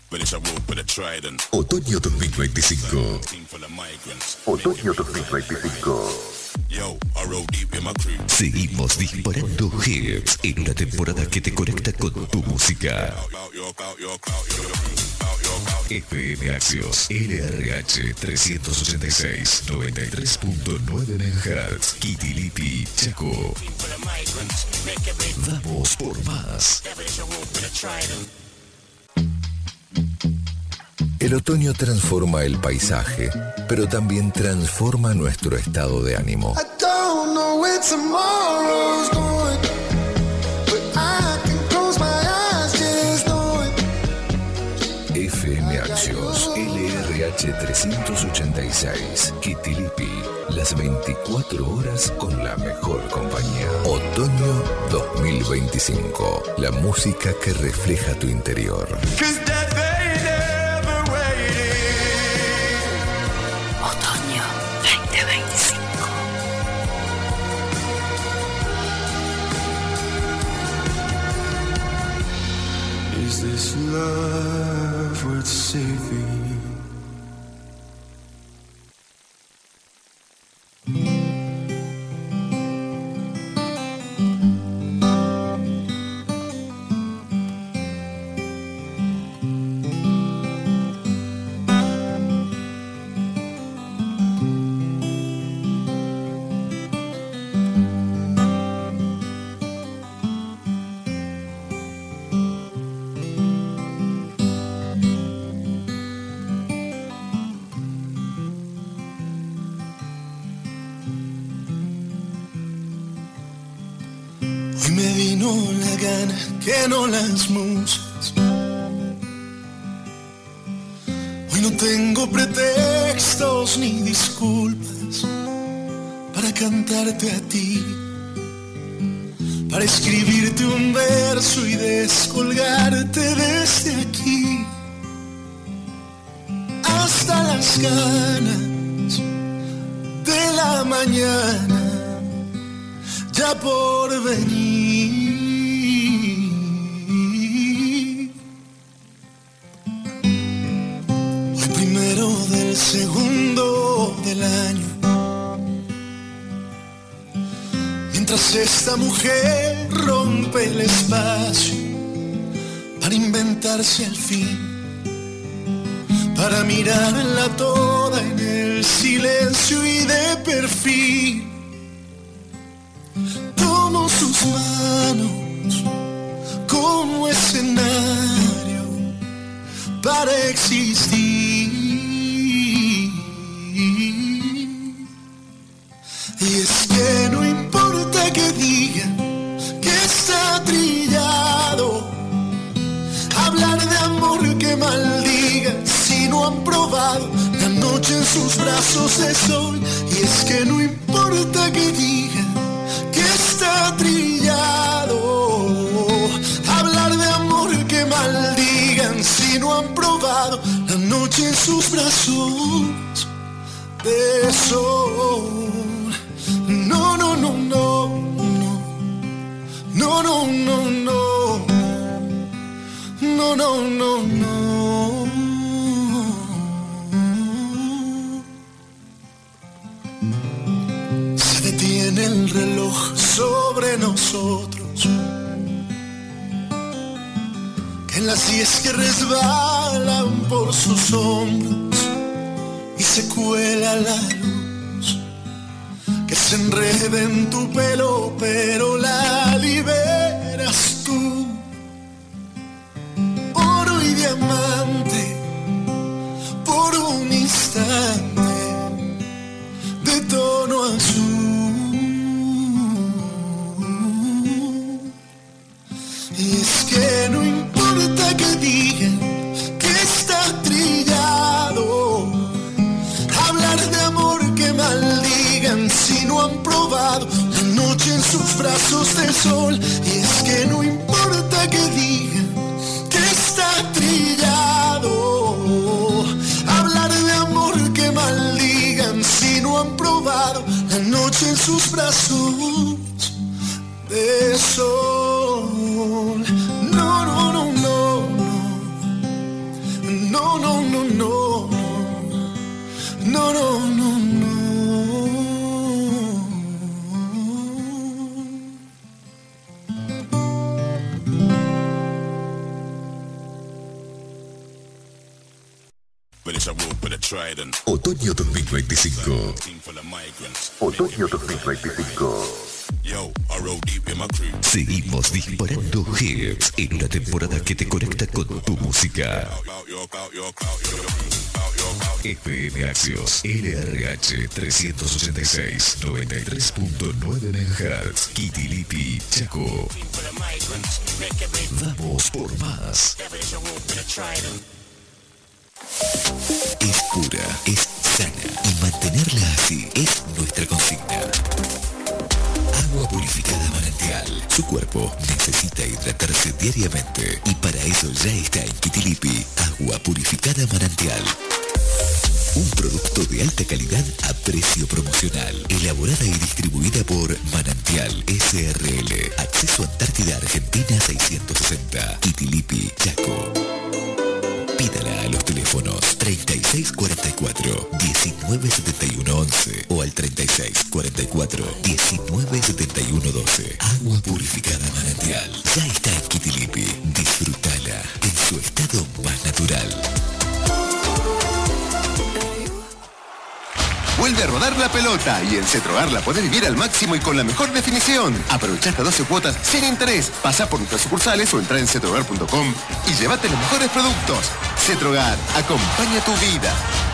Otoño 2025. Otoño 2025. Seguimos disparando hits en una temporada que te conecta con tu música. FM Axios LRH 386 93.9 MHz Kitilipi, Chaco. Vamos por más. El otoño transforma el paisaje, pero también transforma nuestro estado de ánimo. FM Axios LRH 386 Kitilipi, las 24 horas con la mejor compañía. Otoño 2025, la música que refleja tu interior. Otoño 2025. Is this love worth saving? Hoy me vino la gana que no las musas. Hoy no tengo pretextos ni disculpas para cantarte a ti, para escribirte un verso y descolgarte desde aquí hasta las ganas de la mañana ya por venir. Hoy primero del segundo del año, mientras esta mujer rompe el espacio para inventarse al fin, para mirarla toda en el silencio y de perfil. Tomo sus manos como escenario para existir. Y es que no importa que digan que está trillado, hablar de amor que maldigan si no han probado la noche en sus brazos de sol. Y es que no importa que digan que está trillado, hablar de amor que maldigan si no han probado la noche en sus brazos de sol. No, no, no, no, no, no, no, no, no, no, no, no, no. Se detiene el reloj sobre nosotros, que en las 10 que resbalan por sus hombros y se cuela la luz, que se enreda en tu pelo pero la liberas tú. Oro y diamante por un instante de tono azul. Y es que no importa que digan que está trillado, hablar de amor que maldigan si no han probado la noche en sus brazos de sol. Y es que no importa que digan que está trillado, hablar de amor que maldigan si no han probado la noche en sus brazos de sol. No, no, no, no, No, no, no, no. No, no, no, no. Otoño 2025. Otoño 2025. Seguimos disparando hits en una temporada que te conecta con tu música. FM Axios, LRH 386, 93.9 MHz, Kitilipi, Chaco. Vamos por más. Es pura, es sana y mantenerla así es nuestra consigna. Agua purificada Manantial. Su cuerpo necesita hidratarse diariamente y para eso ya está en Kitilipi. Agua purificada Manantial. Un producto de alta calidad a precio promocional. Elaborada y distribuida por Manantial SRL. Acceso Antártida Argentina 660. Kitilipi, Chaco. Pídala a los teléfonos 3644-197111 o al 3644-197112. Agua purificada Manantial. Ya está en Kitilipi. Disfrútala en su estado más natural. Vuelve a rodar la pelota y en Cetrogar la podés vivir al máximo y con la mejor definición. Aprovechá hasta 12 cuotas sin interés. Pasá por nuestras sucursales o entrá en cetrogar.com y llévate los mejores productos. Cetrogar, acompaña tu vida.